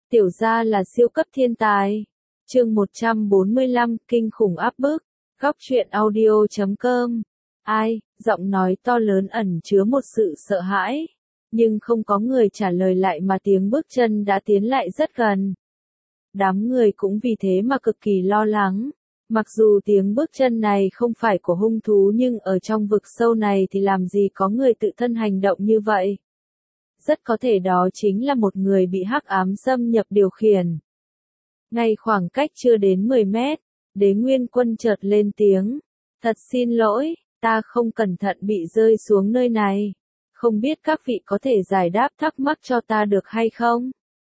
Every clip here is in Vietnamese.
Tiểu gia là siêu cấp thiên tài. Chương 145, kinh khủng áp bức. Góc truyện audio.com. Ai, giọng nói to lớn ẩn chứa một sự sợ hãi, nhưng không có người trả lời lại mà tiếng bước chân đã tiến lại rất gần. Đám người cũng vì thế mà cực kỳ lo lắng. Mặc dù tiếng bước chân này không phải của hung thú nhưng ở trong vực sâu này thì làm gì có người tự thân hành động như vậy. Rất có thể đó chính là một người bị hắc ám xâm nhập điều khiển. Ngay khoảng cách chưa đến 10 mét, Đế Nguyên Quân chợt lên tiếng. Thật xin lỗi, ta không cẩn thận bị rơi xuống nơi này. Không biết các vị có thể giải đáp thắc mắc cho ta được hay không?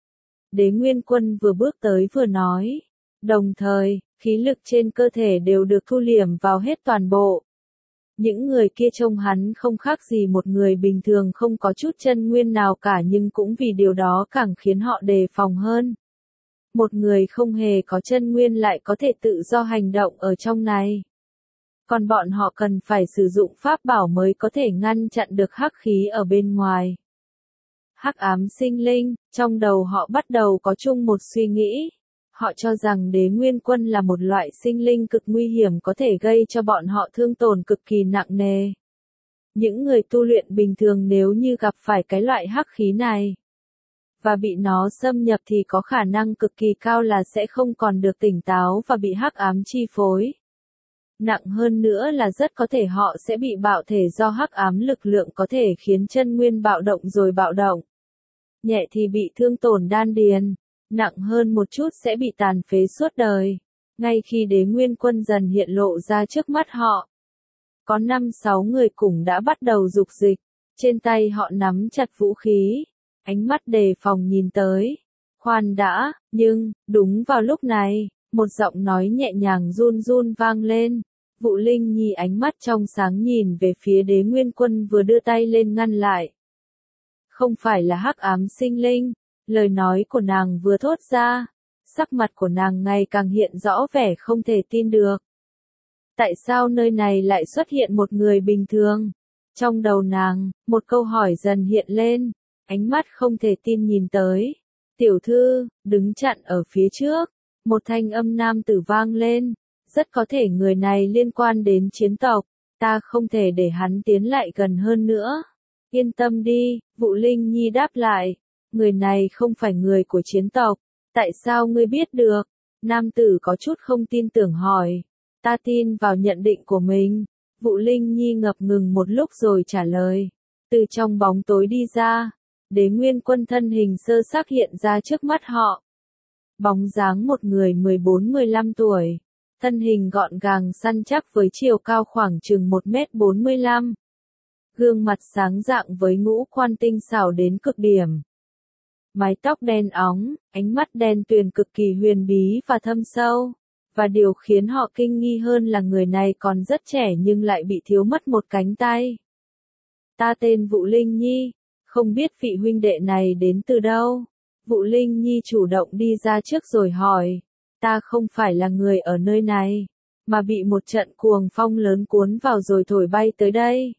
Đế Nguyên Quân vừa bước tới vừa nói. Đồng thời, khí lực trên cơ thể đều được thu liễm vào hết toàn bộ. Những người kia trông hắn không khác gì một người bình thường không có chút chân nguyên nào cả nhưng cũng vì điều đó càng khiến họ đề phòng hơn. Một người không hề có chân nguyên lại có thể tự do hành động ở trong này. Còn bọn họ cần phải sử dụng pháp bảo mới có thể ngăn chặn được hắc khí ở bên ngoài. Hắc ám sinh linh, trong đầu họ bắt đầu có chung một suy nghĩ. Họ cho rằng Đế Nguyên Quân là một loại sinh linh cực nguy hiểm có thể gây cho bọn họ thương tổn cực kỳ nặng nề. Những người tu luyện bình thường nếu như gặp phải cái loại hắc khí này và bị nó xâm nhập thì có khả năng cực kỳ cao là sẽ không còn được tỉnh táo và bị hắc ám chi phối. Nặng hơn nữa là rất có thể họ sẽ bị bạo thể do hắc ám lực lượng có thể khiến chân nguyên bạo động rồi bạo động. Nhẹ thì bị thương tổn đan điền, nặng hơn một chút sẽ bị tàn phế suốt đời. Ngay khi Đế Nguyên Quân dần hiện lộ ra trước mắt họ, có 5-6 người cùng đã bắt đầu dục dịch, trên tay họ nắm chặt vũ khí, ánh mắt đề phòng nhìn tới. Khoan đã, nhưng, đúng vào lúc này, một giọng nói nhẹ nhàng run run vang lên. Vũ Linh Nhi ánh mắt trong sáng nhìn về phía Đế Nguyên Quân vừa đưa tay lên ngăn lại. Không phải là hắc ám sinh linh. Lời nói của nàng vừa thốt ra, sắc mặt của nàng ngày càng hiện rõ vẻ không thể tin được. Tại sao nơi này lại xuất hiện một người bình thường? Trong đầu nàng, một câu hỏi dần hiện lên, ánh mắt không thể tin nhìn tới. Tiểu thư, đứng chặn ở phía trước, một thanh âm nam tử vang lên, rất có thể người này liên quan đến chiến tộc, ta không thể để hắn tiến lại gần hơn nữa. Yên tâm đi, Vũ Linh Nhi đáp lại. Người này không phải người của chiến tộc, tại sao ngươi biết được? Nam tử có chút không tin tưởng hỏi. Ta tin vào nhận định của mình. Vũ Linh Nhi ngập ngừng một lúc rồi trả lời. Từ trong bóng tối đi ra, Đế Nguyên Quân thân hình sơ xác hiện ra trước mắt họ. Bóng dáng một người 14-15 tuổi, thân hình gọn gàng săn chắc với chiều cao khoảng chừng 1m45. Gương mặt sáng rạng với ngũ quan tinh xảo đến cực điểm. Mái tóc đen óng, ánh mắt đen tuyền cực kỳ huyền bí và thâm sâu. Và điều khiến họ kinh nghi hơn là người này còn rất trẻ nhưng lại bị thiếu mất một cánh tay. Ta tên Vũ Linh Nhi, không biết vị huynh đệ này đến từ đâu. Vũ Linh Nhi chủ động đi ra trước rồi hỏi. Ta không phải là người ở nơi này, mà bị một trận cuồng phong lớn cuốn vào rồi thổi bay tới đây.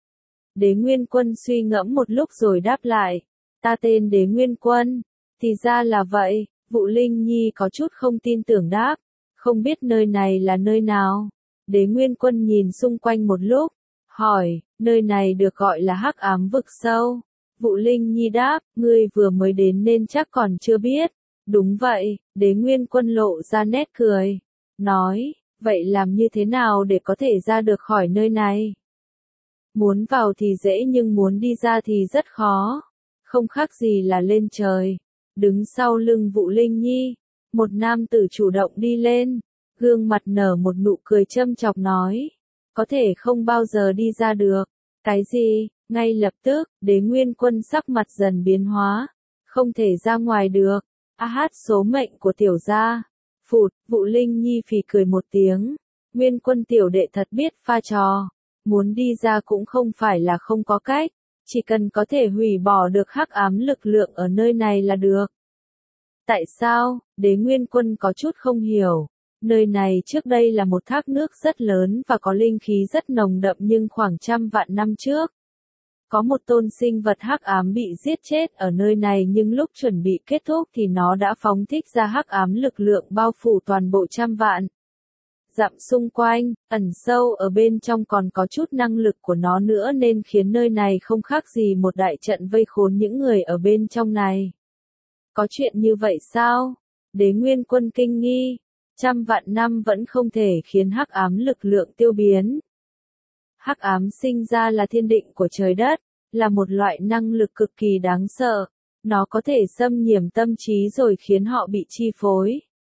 Đế Nguyên Quân suy ngẫm một lúc rồi đáp lại. Ta tên Đế Nguyên Quân. Thì ra là vậy, Vũ Linh Nhi có chút không tin tưởng đáp. Không biết nơi này là nơi nào. Đế Nguyên Quân nhìn xung quanh một lúc, hỏi, nơi này được gọi là hắc ám vực sâu. Vũ Linh Nhi đáp, ngươi vừa mới đến nên chắc còn chưa biết. Đúng vậy, Đế Nguyên Quân lộ ra nét cười. Nói, vậy làm như thế nào để có thể ra được khỏi nơi này? Muốn vào thì dễ nhưng muốn đi ra thì rất khó. Không khác gì là lên trời. Đứng sau lưng Vũ Linh Nhi, một nam tử chủ động đi lên, gương mặt nở một nụ cười châm chọc nói, có thể không bao giờ đi ra được. Cái gì? Ngay lập tức, Đế Nguyên Quân sắc mặt dần biến hóa, không thể ra ngoài được. Hát số mệnh của tiểu gia. Phụt, Vũ Linh Nhi phì cười một tiếng. Nguyên Quân tiểu đệ thật biết pha trò. Muốn đi ra cũng không phải là không có cách. Chỉ cần có thể hủy bỏ được hắc ám lực lượng ở nơi này là được. Tại sao? Đế Nguyên Quân có chút không hiểu. Nơi này trước đây là một thác nước rất lớn và có linh khí rất nồng đậm nhưng khoảng trăm vạn năm trước, Có một tôn sinh vật hắc ám bị giết chết ở nơi này nhưng lúc chuẩn bị kết thúc thì nó đã phóng thích ra hắc ám lực lượng bao phủ toàn bộ trăm vạn dặm xung quanh, ẩn sâu ở bên trong còn có chút năng lực của nó nữa nên khiến nơi này không khác gì một đại trận vây khốn những người ở bên trong này. Có chuyện như vậy sao? Đế Nguyên Quân kinh nghi, trăm vạn năm vẫn không thể khiến hắc ám lực lượng tiêu biến. Hắc ám sinh ra là thiên định của trời đất, là một loại năng lực cực kỳ đáng sợ, nó có thể xâm nhiễm tâm trí rồi khiến họ bị chi phối.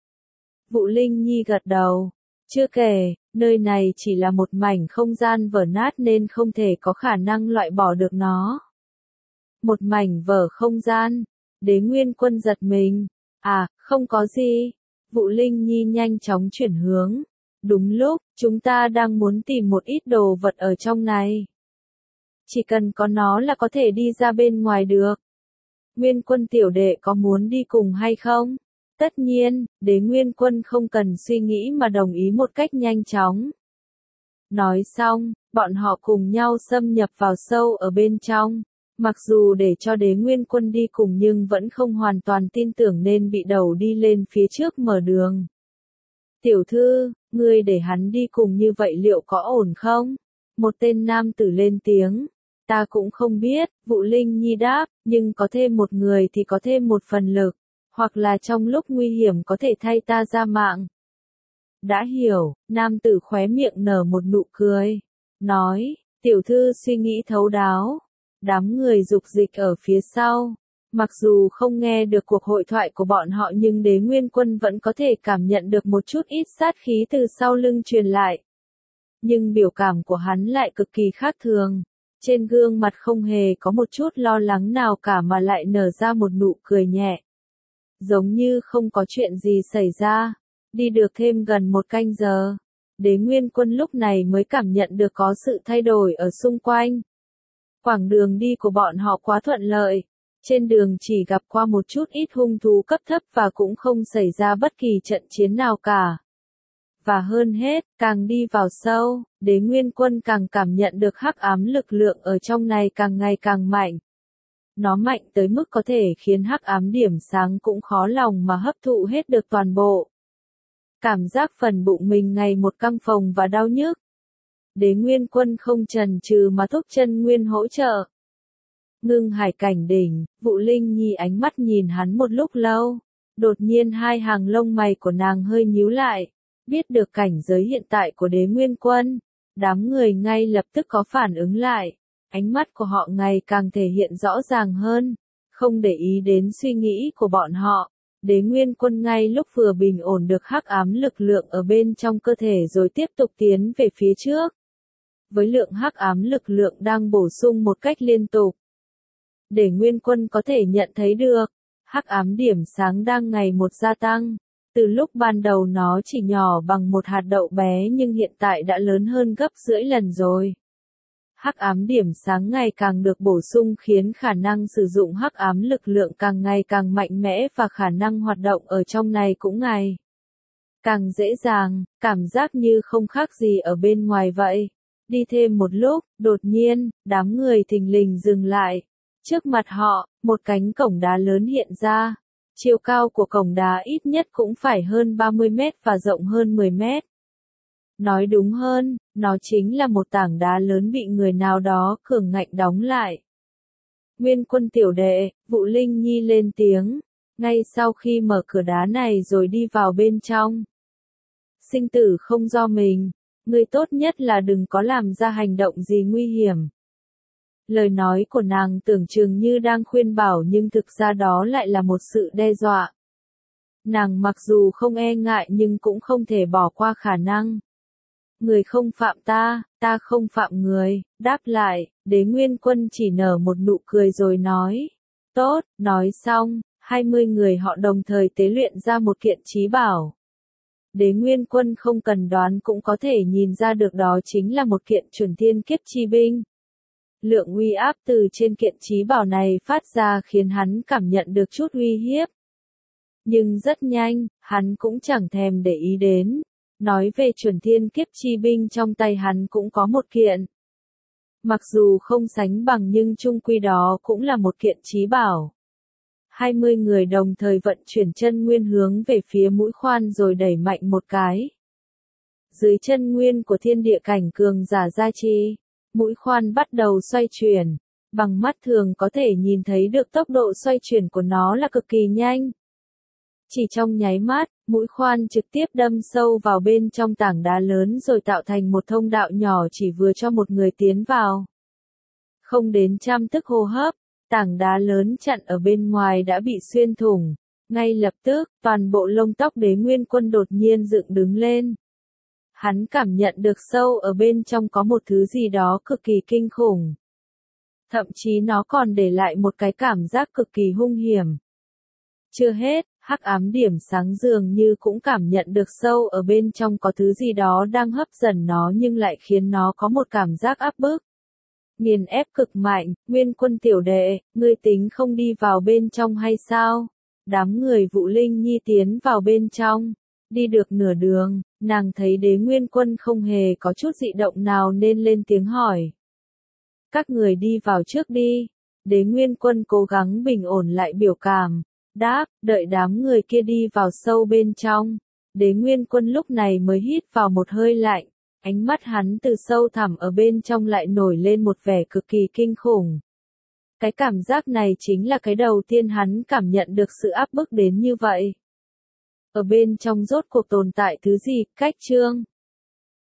Vũ Linh Nhi gật đầu. Chưa kể, nơi này chỉ là một mảnh không gian vỡ nát nên không thể có khả năng loại bỏ được nó. Một mảnh vỡ không gian, Đế Nguyên Quân giật mình. À, không có gì. Vũ Linh Nhi nhanh chóng chuyển hướng. Đúng lúc, chúng ta đang muốn tìm một ít đồ vật ở trong này. Chỉ cần có nó là có thể đi ra bên ngoài được. Nguyên Quân tiểu đệ có muốn đi cùng hay không? Tất nhiên, Đế Nguyên Quân không cần suy nghĩ mà đồng ý một cách nhanh chóng. Nói xong, bọn họ cùng nhau xâm nhập vào sâu ở bên trong. Mặc dù để cho Đế Nguyên Quân đi cùng nhưng vẫn không hoàn toàn tin tưởng nên bị đầu đi lên phía trước mở đường. Tiểu thư, ngươi để hắn đi cùng như vậy liệu có ổn không? Một tên nam tử lên tiếng. Ta cũng không biết, Vũ Linh Nhi đáp, nhưng có thêm một người thì có thêm một phần lực. Hoặc là trong lúc nguy hiểm có thể thay ta ra mạng. Đã hiểu, nam tử khóe miệng nở một nụ cười. Nói, tiểu thư suy nghĩ thấu đáo. Đám người dục dịch ở phía sau. Mặc dù không nghe được cuộc hội thoại của bọn họ nhưng Đế Nguyên Quân vẫn có thể cảm nhận được một chút ít sát khí từ sau lưng truyền lại. Nhưng biểu cảm của hắn lại cực kỳ khác thường. Trên gương mặt không hề có một chút lo lắng nào cả mà lại nở ra một nụ cười nhẹ. Giống như không có chuyện gì xảy ra. Đi được thêm gần một canh giờ. Đế Nguyên Quân lúc này mới cảm nhận được có sự thay đổi ở xung quanh. Quãng đường đi của bọn họ quá thuận lợi. Trên đường chỉ gặp qua một chút ít hung thú cấp thấp và cũng không xảy ra bất kỳ trận chiến nào cả. Và hơn hết, càng đi vào sâu, Đế Nguyên Quân càng cảm nhận được hắc ám lực lượng ở trong này càng ngày càng mạnh. Nó mạnh tới mức có thể khiến hắc ám điểm sáng cũng khó lòng mà hấp thụ hết được toàn bộ. Cảm giác phần bụng mình ngày một căng phồng và đau nhức. Đế Nguyên Quân không chần chừ mà thúc chân nguyên hỗ trợ. Ngưng hải cảnh đỉnh, Vũ Linh Nhi ánh mắt nhìn hắn một lúc lâu. Đột nhiên hai hàng lông mày của nàng hơi nhíu lại. Biết được cảnh giới hiện tại của Đế Nguyên Quân. Đám người ngay lập tức có phản ứng lại. Ánh mắt của họ ngày càng thể hiện rõ ràng hơn. Không để ý đến suy nghĩ của bọn họ. Đế Nguyên Quân ngay lúc vừa bình ổn được hắc ám lực lượng ở bên trong cơ thể rồi tiếp tục tiến về phía trước. Với lượng hắc ám lực lượng đang bổ sung một cách liên tục. Để Nguyên Quân có thể nhận thấy được, hắc ám điểm sáng đang ngày một gia tăng. Từ lúc ban đầu nó chỉ nhỏ bằng một hạt đậu bé nhưng hiện tại đã lớn hơn gấp rưỡi lần rồi. Hắc ám điểm sáng ngày càng được bổ sung khiến khả năng sử dụng hắc ám lực lượng càng ngày càng mạnh mẽ và khả năng hoạt động ở trong này cũng ngày càng dễ dàng, cảm giác như không khác gì ở bên ngoài vậy. Đi thêm một lúc, đột nhiên, đám người thình lình dừng lại. Trước mặt họ, một cánh cổng đá lớn hiện ra. Chiều cao của cổng đá ít nhất cũng phải hơn 30 mét và rộng hơn 10 mét. Nói đúng hơn, nó chính là một tảng đá lớn bị người nào đó cường ngạnh đóng lại. Nguyên Quân tiểu đệ, Vũ Linh Nhi lên tiếng, ngay sau khi mở cửa đá này rồi đi vào bên trong. Sinh tử không do mình, người tốt nhất là đừng có làm ra hành động gì nguy hiểm. Lời nói của nàng tưởng chừng như đang khuyên bảo nhưng thực ra đó lại là một sự đe dọa. Nàng mặc dù không e ngại nhưng cũng không thể bỏ qua khả năng. Người không phạm ta, ta không phạm người, đáp lại, Đế Nguyên Quân chỉ nở một nụ cười rồi nói. Tốt, nói xong, 20 người họ đồng thời tế luyện ra một kiện chí bảo. Đế Nguyên Quân không cần đoán cũng có thể nhìn ra được đó chính là một kiện chuẩn thiên kiếp chi binh. Lượng uy áp từ trên kiện chí bảo này phát ra khiến hắn cảm nhận được chút uy hiếp. Nhưng rất nhanh, hắn cũng chẳng thèm để ý đến. Nói về chuẩn thiên kiếp chi binh trong tay hắn cũng có một kiện. Mặc dù không sánh bằng nhưng chung quy đó cũng là một kiện chí bảo. 20 người đồng thời vận chuyển chân nguyên hướng về phía mũi khoan rồi đẩy mạnh một cái. Dưới chân nguyên của thiên địa cảnh cường giả gia chi, mũi khoan bắt đầu xoay chuyển. Bằng mắt thường có thể nhìn thấy được tốc độ xoay chuyển của nó là cực kỳ nhanh. Chỉ trong nháy mắt, mũi khoan trực tiếp đâm sâu vào bên trong tảng đá lớn rồi tạo thành một thông đạo nhỏ chỉ vừa cho một người tiến vào. Không đến trăm tức hô hấp, tảng đá lớn chặn ở bên ngoài đã bị xuyên thủng. Ngay lập tức, toàn bộ lông tóc Đế Nguyên Quân đột nhiên dựng đứng lên. Hắn cảm nhận được sâu ở bên trong có một thứ gì đó cực kỳ kinh khủng. Thậm chí nó còn để lại một cái cảm giác cực kỳ hung hiểm. Chưa hết, hắc ám điểm sáng dường như cũng cảm nhận được sâu ở bên trong có thứ gì đó đang hấp dẫn nó nhưng lại khiến nó có một cảm giác áp bức. Nghiền ép cực mạnh, Nguyên Quân tiểu đệ, ngươi tính không đi vào bên trong hay sao? Đám người Vũ Linh Nhi tiến vào bên trong. Đi được nửa đường, nàng thấy Đế Nguyên Quân không hề có chút dị động nào nên lên tiếng hỏi. Các người đi vào trước đi. Đế Nguyên Quân cố gắng bình ổn lại biểu cảm. Đáp, đợi đám người kia đi vào sâu bên trong. Đế Nguyên Quân lúc này mới hít vào một hơi lạnh. Ánh mắt hắn từ sâu thẳm ở bên trong lại nổi lên một vẻ cực kỳ kinh khủng. Cái cảm giác này chính là cái đầu tiên hắn cảm nhận được sự áp bức đến như vậy. Ở bên trong rốt cuộc tồn tại thứ gì, cách chương.